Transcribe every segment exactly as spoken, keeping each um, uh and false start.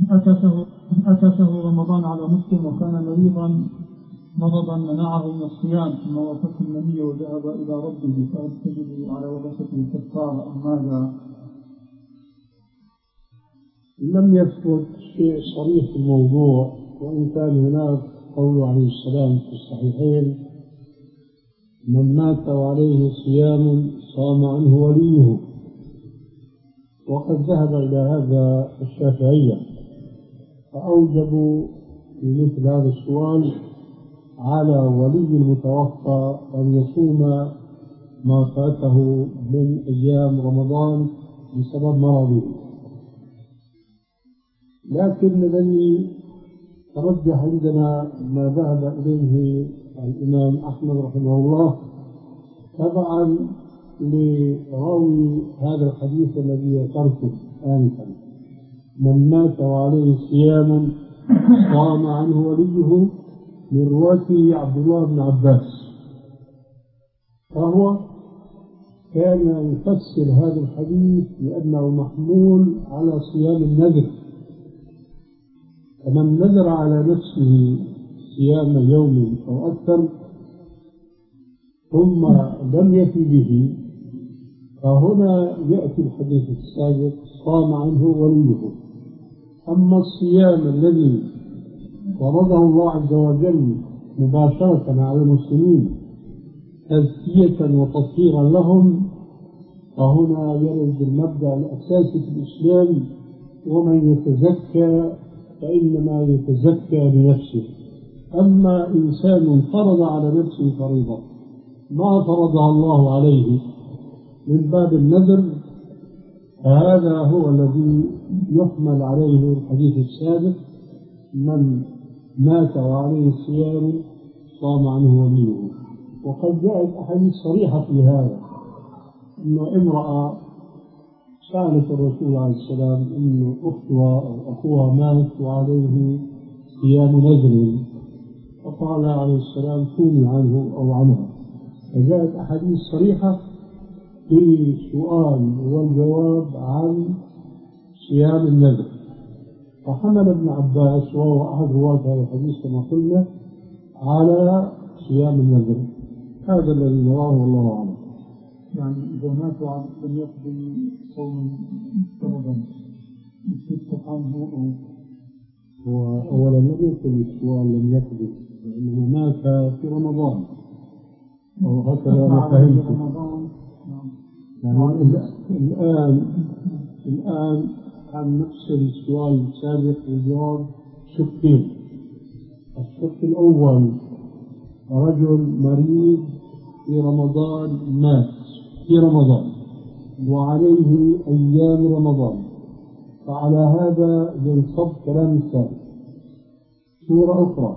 أتى أتى شهر رمضان على مسلم وكان مريضا مرضا منعه من الصيام ثم وافته النبي وذهب إلى ربه فهل تجد على وظيفته كفارة أم ماذا؟ لم يثبت شيء صريح في الموضوع، وإن كان هناك قول عليه السلام في الصحيحين: من مات وعليه صيام صام عنه وليه. وقد ذهب إلى هذا الشافعية فأوجبوا في مثل هذا السؤال على ولي المتوفى أن يصوم ما فاته من أيام رمضان بسبب مرضه. لكن الذي ترجح عندنا ما ذهب إليه الإمام أحمد رحمه الله تبعا لراوي هذا الحديث الذي ذكرته آنفا: من مات وعليه صيام صام عنه وليه، من رواية عبد الله بن عباس. فهو كان يفسر هذا الحديث لأنه محمول على صيام النذر، فمن نذر على نفسه صيام يوم أو أكثر ثم لم يفي به، فهنا يأتي الحديث السابق: صام عنه وليه. أما الصيام الذي فرضه الله عز وجل مباشرة على المسلمين تزكية وتطهيرا لهم، فهنا يرد المبدأ الأساسي في الإسلام: ومن يتزكى فإنما يتزكى بنفسه. أما إنسان فرض على نفسه فريضة ما فرضها الله عليه من باب النذر، فهذا هو الذي يحمل عليه الحديث السابق: من مات وعليه صيام صام عنه وليه. وقد جاءت أحاديث صريحة في هذا، أن امرأة سألت الرسول عليه السلام أن أختها أو أخوها مات وعليه صيام نذر، فقال عليه السلام: صومي عنه أو عنها. فجاءت أحاديث صريحة في السؤال والجواب عن صيام النذر. فحمل ابن عباس وهو أحد رواة هذا الحديث كما قلنا على صيام النذر. هذا الذي نراه والله أعلم. يعني إذا مات لم يقضي صوم رمضان يفتح عنه أو وأولا لم يكن السؤال لم يقضي، لأنه مات في رمضان أو هكذا أنا فهمت. يعني الآن الآن عن نفس السؤال السابق والجواب شقين. الشق الأول: رجل مريض في رمضان مات في رمضان وعليه أيام رمضان، فعلى هذا ينصب كلام الثاني. صورة أخرى: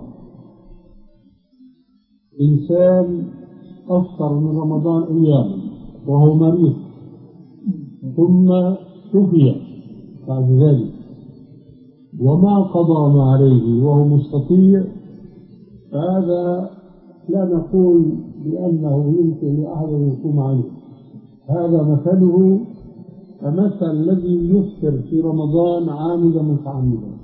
إنسان أفطر من رمضان أياما وهو مريض ثم شفي بعد ذلك وما قضى ما عليه وهو مستطيع، فهذا لا نقول بأنه يمكن لأحد أن يقوم عليه. هذا مثله كمثل الذي يفطر في رمضان عامدا متعمدا،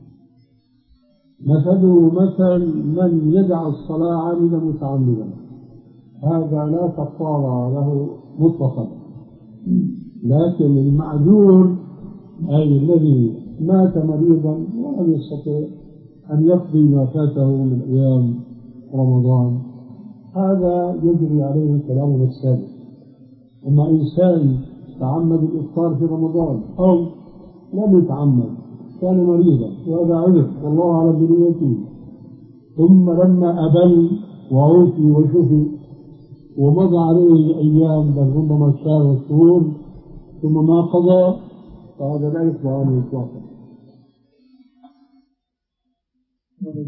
مثله مثل من يدع الصلاة عامدا متعمدا، هذا لا كفارة له مطلقا. لكن المعذور أي الذي مات مريضا ولم يستطع أن يقضي ما فاته من أيام رمضان، هذا يجري عليه كلامنا السابق. أما إنسان تعمد الإفطار في رمضان أو لم يتعمد كان مريضا وهذا عذر والله أعلم بنيته، ثم لما أبل وعوفي وشفي ومضى عليه أيام بل ربما شهر وشهور ثم ما قضى، فهذا لا يقضى عنه إطلاقا.